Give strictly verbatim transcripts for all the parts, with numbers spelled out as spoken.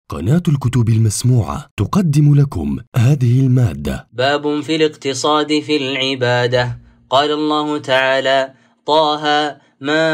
قناة الكتب المسموعة تقدم لكم هذه المادة. باب في الاقتصاد في العبادة. قال الله تعالى: طه ما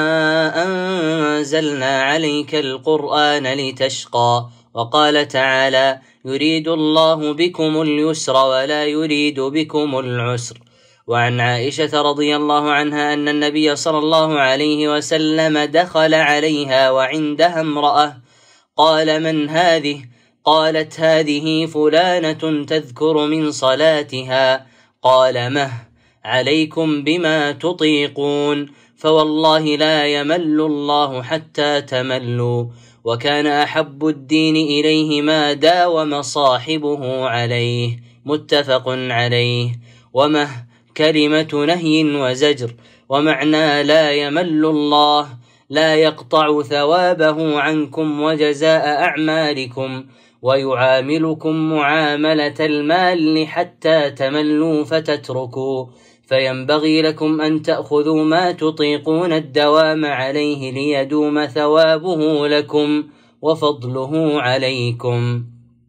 أنزلنا عليك القرآن لتشقى. وقال تعالى: يريد الله بكم اليسر ولا يريد بكم العسر. وعن عائشة رضي الله عنها أن النبي صلى الله عليه وسلم دخل عليها وعندها امرأة، قال: من هذه؟ قالت: هذه فلانة تذكر من صلاتها. قال: مه عليكم بما تطيقون، فوالله لا يمل الله حتى تملوا. وكان أحب الدين إليه ما داوم صاحبه عليه. متفق عليه. ومه كلمة نهي وزجر، ومعنى لا يمل الله لا يقطع ثوابه عنكم وجزاء أعمالكم، ويعاملكم معاملة المال حتى تملوا فتتركوا، فينبغي لكم أن تأخذوا ما تطيقون الدوام عليه ليدوم ثوابه لكم وفضله عليكم.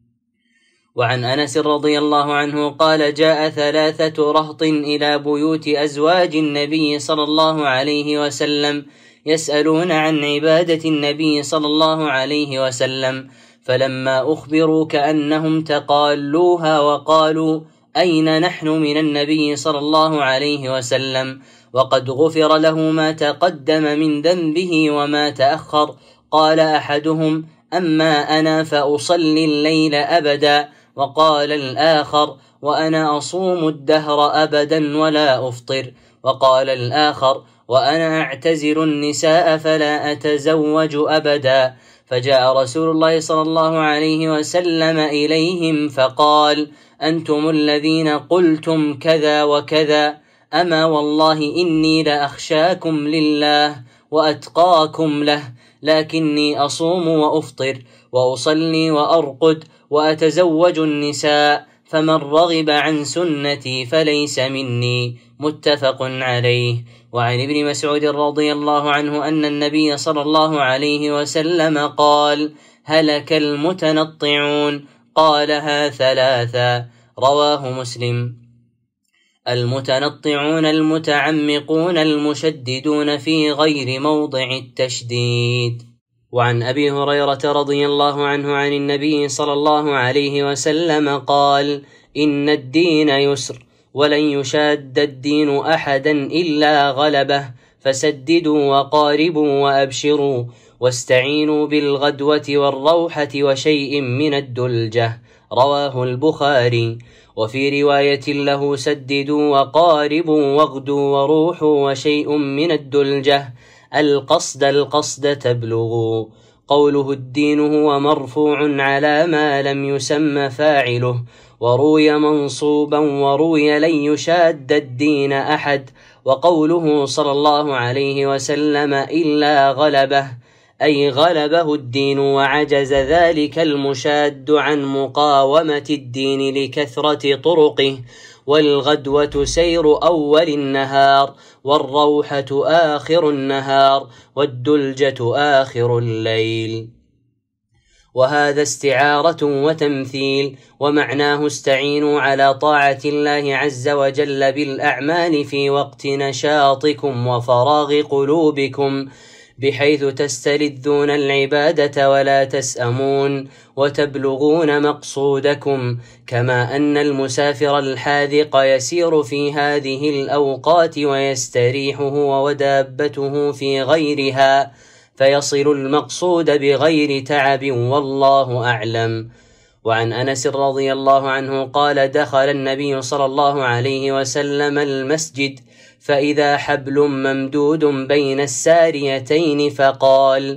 وعن أنس رضي الله عنه قال: جاء ثلاثة رهط إلى بيوت أزواج النبي صلى الله عليه وسلم يسألون عن عبادة النبي صلى الله عليه وسلم، فلما أخبروا كأنهم تقالوها وقالوا: أين نحن من النبي صلى الله عليه وسلم وقد غفر له ما تقدم من ذنبه وما تأخر؟ قال أحدهم: أما أنا فأصلي الليل أبدا. وقال الآخر: وأنا أصوم الدهر أبدا ولا أفطر. وقال الآخر: وأنا أعتزل النساء فلا أتزوج أبدا. فجاء رسول الله صلى الله عليه وسلم إليهم فقال: أنتم الذين قلتم كذا وكذا، أما والله إني لأخشاكم لله وأتقاكم له، لكني أصوم وأفطر وأصلي وأرقد وأتزوج النساء، فمن رغب عن سنتي فليس مني. متفق عليه. وعن ابن مسعود رضي الله عنه أن النبي صلى الله عليه وسلم قال: هلك المتنطعون، قالها ثلاثا. رواه مسلم. المتنطعون المتعمقون المشددون في غير موضع التشديد. وعن أبي هريرة رضي الله عنه عن النبي صلى الله عليه وسلم قال: إن الدين يسر، ولن يشاد الدين أحدا إلا غلبه، فسددوا وقاربوا وأبشروا، واستعينوا بالغدوة والروحة وشيء من الدلجة. رواه البخاري. وفي رواية له: سددوا وقاربوا واغدوا وروحوا وشيء من الدلجة، القصد القصد تبلغوا. قوله الدين هو مرفوع على ما لم يسمى فاعله، وروي منصوبا وروي لن يشاد الدين أحد. وقوله صلى الله عليه وسلم إلا غلبه، أي غلبه الدين وعجز ذلك المشاد عن مقاومة الدين لكثرة طرقه. والغدوة سير أول النهار، والروحة آخر النهار، والدلجة آخر الليل. وهذا استعارة وتمثيل، ومعناه استعينوا على طاعة الله عز وجل بالأعمال في وقت نشاطكم وفراغ قلوبكم، بحيث تستلذون العبادة ولا تسأمون وتبلغون مقصودكم، كما أن المسافر الحاذق يسير في هذه الأوقات ويستريح هو ودابته في غيرها، فيصل المقصود بغير تعب، والله أعلم. وعن أنس رضي الله عنه قال: دخل النبي صلى الله عليه وسلم المسجد فإذا حبل ممدود بين الساريتين، فقال: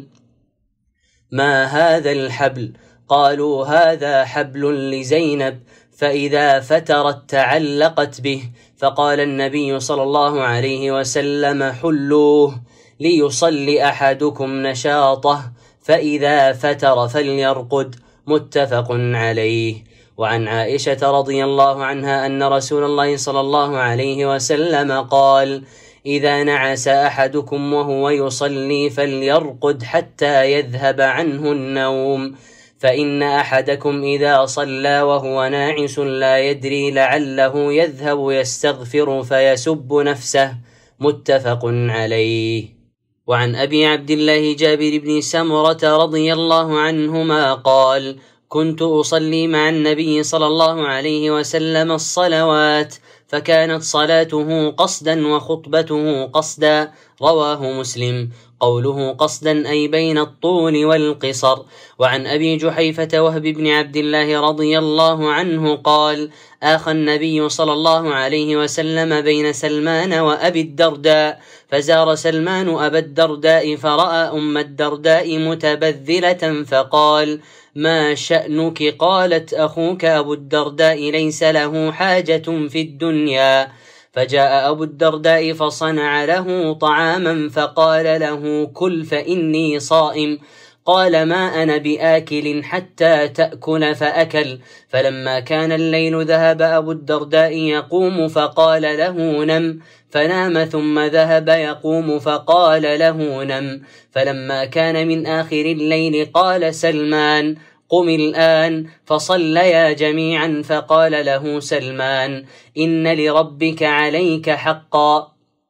ما هذا الحبل؟ قالوا: هذا حبل لزينب، فإذا فترت تعلقت به. فقال النبي صلى الله عليه وسلم: حلوه ليصلي أحدكم نشاطه، فإذا فتر فليرقد. متفق عليه. وعن عائشة رضي الله عنها أن رسول الله صلى الله عليه وسلم قال: إذا نعس أحدكم وهو يصلي فليرقد حتى يذهب عنه النوم، فإن أحدكم إذا صلى وهو ناعس لا يدري لعله يذهب يستغفر فيسب نفسه. متفق عليه. وعن أبي عبد الله جابر بن سمرة رضي الله عنهما قال: كنت أصلي مع النبي صلى الله عليه وسلم الصلوات، فكانت صلاته قصدا وخطبته قصدا. رواه مسلم. قوله قصدا أي بين الطول والقصر. وعن أبي جحيفة وهب بن عبد الله رضي الله عنه قال: آخى النبي صلى الله عليه وسلم بين سلمان وأبي الدرداء، فزار سلمان أبا الدرداء فرأى أم الدرداء متبذلة فقال: ما شأنك؟ قالت: أخوك أبو الدرداء ليس له حاجة في الدنيا. فجاء أبو الدرداء فصنع له طعاما فقال له: كل فإني صائم. قال: ما أنا بآكل حتى تأكل، فأكل. فلما كان الليل ذهب أبو الدرداء يقوم فقال له: نم. فنام ثم ذهب يقوم فقال له: نم. فلما كان من آخر الليل قال سلمان: قم الآن. فصليا جميعا. فقال له سلمان: إن لربك عليك حقا،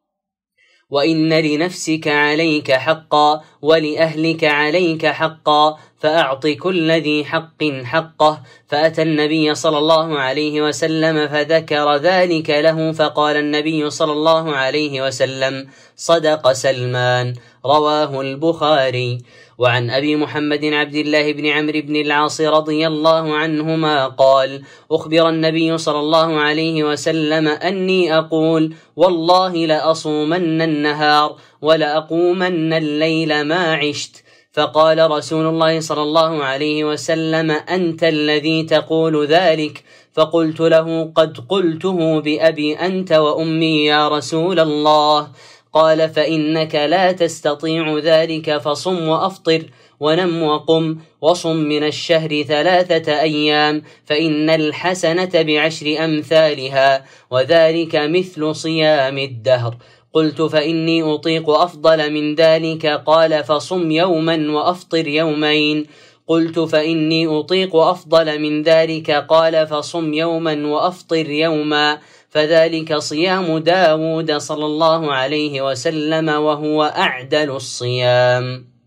وإن لنفسك عليك حقا، ولأهلك عليك حقا، فأعط كل ذي حق حقه. فأتى النبي صلى الله عليه وسلم فذكر ذلك له، فقال النبي صلى الله عليه وسلم: صدق سلمان. رواه البخاري. وعن أبي محمد عبد الله بن عمرو بن العاص رضي الله عنهما قال: أخبر النبي صلى الله عليه وسلم أني أقول: والله لأصومن النهار ولأقومن الليل ما عشت. فقال رسول الله صلى الله عليه وسلم: أنت الذي تقول ذلك. فقلت له: قد قلته بأبي أنت وأمي يا رسول الله. قال: فإنك لا تستطيع ذلك، فصم وأفطر ونم وقم، وصم من الشهر ثلاثة أيام، فإن الحسنة بعشر أمثالها، وذلك مثل صيام الدهر. قلت: فإني أطيق أفضل من ذلك. قال: فصم يوما وأفطر يومين. قلت: فإني أطيق أفضل من ذلك. قال: فصم يوما وأفطر يوما، فذلك صيام داود صلى الله عليه وسلم، وهو أعدل الصيام.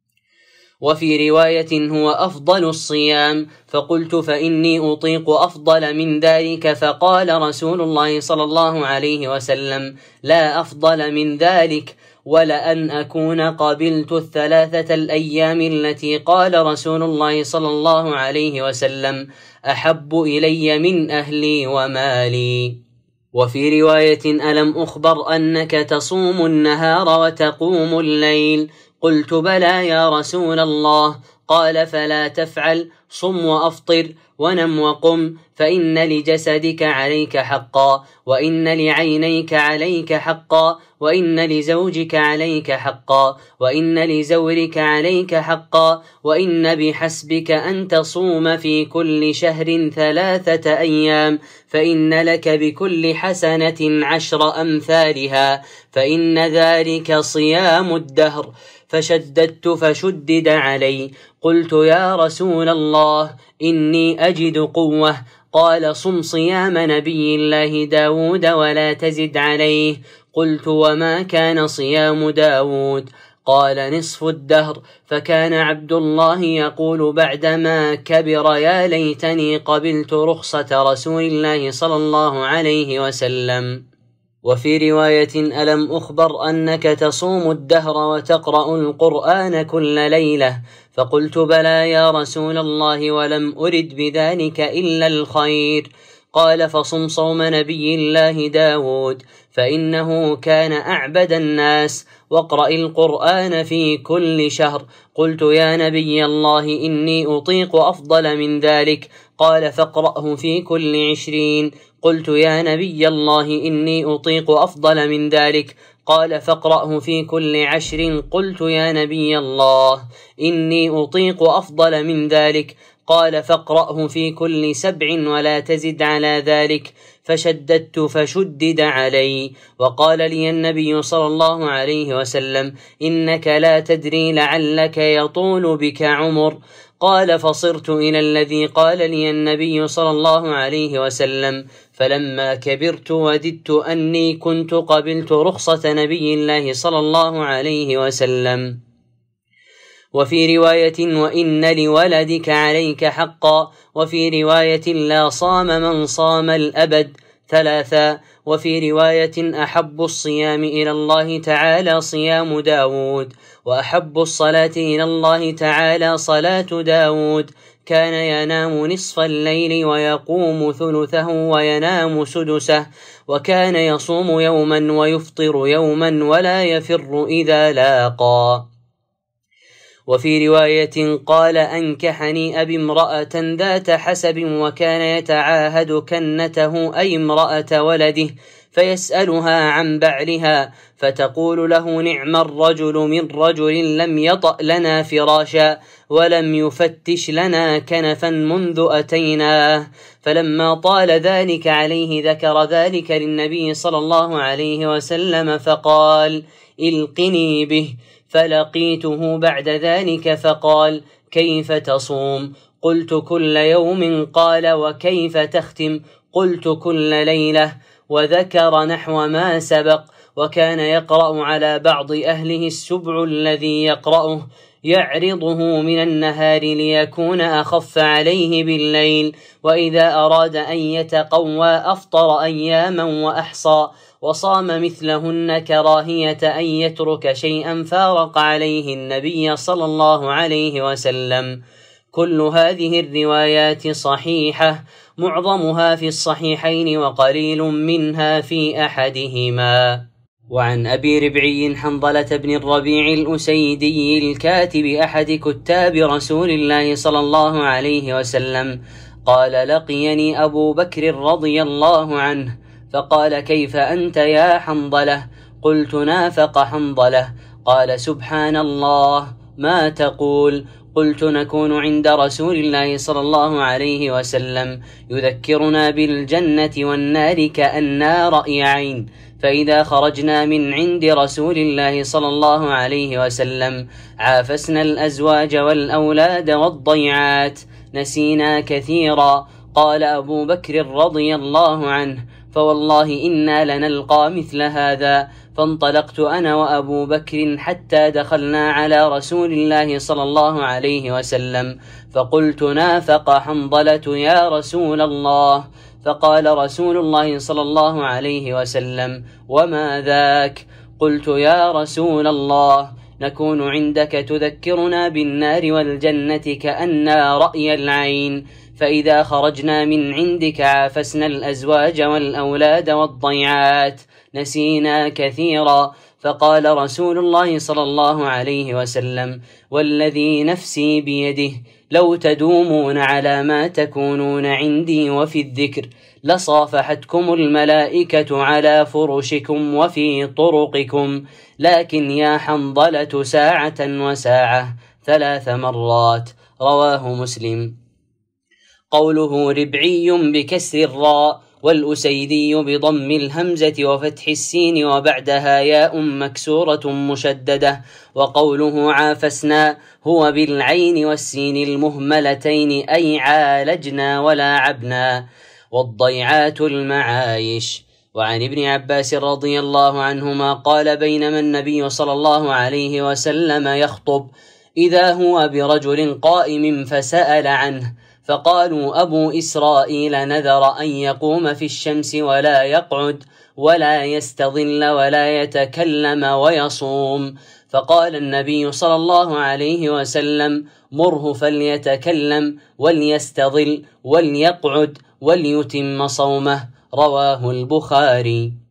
وفي رواية: هو أفضل الصيام. فقلت: فإني أطيق أفضل من ذلك. فقال رسول الله صلى الله عليه وسلم: لا أفضل من ذلك، ولأن أكون قبلت الثلاثة الأيام التي قال رسول الله صلى الله عليه وسلم: أحب إلي من أهلي ومالي. وفي رواية: ألم أخبر أنك تصوم النهار وتقوم الليل؟ قلت: بلى يا رسول الله. قال: فلا تفعل، صم وأفطر ونم وقم، فإن لجسدك عليك حقا، وإن لعينيك عليك حقا، وإن لزوجك عليك حقا، وإن لزورك عليك حقا، وإن بحسبك أن تصوم في كل شهر ثلاثة أيام، فإن لك بكل حسنة عشر أمثالها، فإن ذلك صيام الدهر. فشددت فشدد علي. قلت: يا رسول الله، إني أجد قوة. قال: صم صيام نبي الله داود ولا تزد عليه. قلت: وما كان صيام داود؟ قال: نصف الدهر. فكان عبد الله يقول بعدما كبر: يا ليتني قبلت رخصة رسول الله صلى الله عليه وسلم. وفي رواية: ألم أخبر أنك تصوم الدهر وتقرأ القرآن كل ليلة؟ فقلت: بلى يا رسول الله، ولم أرد بذلك إلا الخير. قال: فصم صوم نبي الله داود، فإنه كان أعبد الناس، واقرأ القرآن في كل شهر. قلت: يا نبي الله، إني أطيق أفضل من ذلك. قال: فاقرأه في كل عشرين. قلت: يا نبي الله، إني أطيق أفضل من ذلك. قال: فاقرأه في كل عشر. قلت: يا نبي الله، إني أطيق أفضل من ذلك. قال: فاقرأه في كل سبع ولا تزد على ذلك. فشددت فشدد علي. وقال لي النبي صلى الله عليه وسلم: إنك لا تدري، لعلك يطول بك عمر. قال فصرت إلى الذي قال لي النبي صلى الله عليه وسلم، فلما كبرت وددت أني كنت قبلت رخصة نبي الله صلى الله عليه وسلم. وفي رواية وإن لولدك عليك حقا، وفي رواية لا صام من صام الأبد ثلاثا، وفي رواية أحب الصيام إلى الله تعالى صيام داود، وأحب الصلاة إلى الله تعالى صلاة داود، كان ينام نصف الليل ويقوم ثلثه وينام سدسه، وكان يصوم يوما ويفطر يوما ولا يفر إذا لاقى. وفي رواية قال أنكحني أبي امرأة ذات حسب، وكان يتعاهد كنته أي امرأة ولده فيسألها عن بعلها، فتقول له نعم الرجل من رجل لم يطأ لنا فراشا ولم يفتش لنا كنفا منذ أتيناه. فلما طال ذلك عليه ذكر ذلك للنبي صلى الله عليه وسلم فقال القني به، فلقيته بعد ذلك فقال كيف تصوم؟ قلت كل يوم. قال وكيف تختم؟ قلت كل ليلة، وذكر نحو ما سبق. وكان يقرأ على بعض أهله السبع الذي يقرأه يعرضه من النهار ليكون أخف عليه بالليل، وإذا أراد أن يتقوى أفطر أياما وأحصى، وصام مثلهن كراهية أن يترك شيئا فارق عليه النبي صلى الله عليه وسلم. كل هذه الروايات صحيحة، معظمها في الصحيحين وقليل منها في أحدهما. وعن أبي ربعي حنظلة بن الربيع الأسيدي الكاتب أحد كتاب رسول الله صلى الله عليه وسلم قال لقيني أبو بكر رضي الله عنه فقال كيف أنت يا حنظلة؟ قلت نافق حنظلة. قال سبحان الله ما تقول؟ قلت نكون عند رسول الله صلى الله عليه وسلم يذكرنا بالجنة والنار كأننا رأي عين، فإذا خرجنا من عند رسول الله صلى الله عليه وسلم عافسنا الأزواج والأولاد والضيعات، نسينا كثيرا. قال أبو بكر رضي الله عنه فوالله إنا لنلقى مثل هذا. فانطلقت أنا وأبو بكر حتى دخلنا على رسول الله صلى الله عليه وسلم فقلت نافق حنظلة يا رسول الله. فقال رسول الله صلى الله عليه وسلم وما ذاك؟ قلت يا رسول الله نكون عندك تذكرنا بالنار والجنة كأننا رأي العين، فإذا خرجنا من عندك عافسنا الأزواج والأولاد والضيعات، نسينا كثيرا. فقال رسول الله صلى الله عليه وسلم والذي نفسي بيده لو تدومون على ما تكونون عندي وفي الذكر لصافحتكم الملائكة على فرشكم وفي طرقكم، لكن يا حنظلة ساعة وساعة ثلاث مرات. رواه مسلم. قوله ربعي بكسر الراء والأسيدي بضم الهمزة وفتح السين وبعدها ياء مكسورة مشددة. وقوله عافسنا هو بالعين والسين المهملتين أي عالجنا ولاعبنا. والضيعات المعايش. وعن ابن عباس رضي الله عنهما قال بينما النبي صلى الله عليه وسلم يخطب إذا هو برجل قائم فسأل عنه، فقالوا أبو إسرائيل نذر أن يقوم في الشمس ولا يقعد ولا يستظل ولا يتكلم ويصوم. فقال النبي صلى الله عليه وسلم مره فليتكلم وليستظل وليقعد وليتم صومه. رواه البخاري.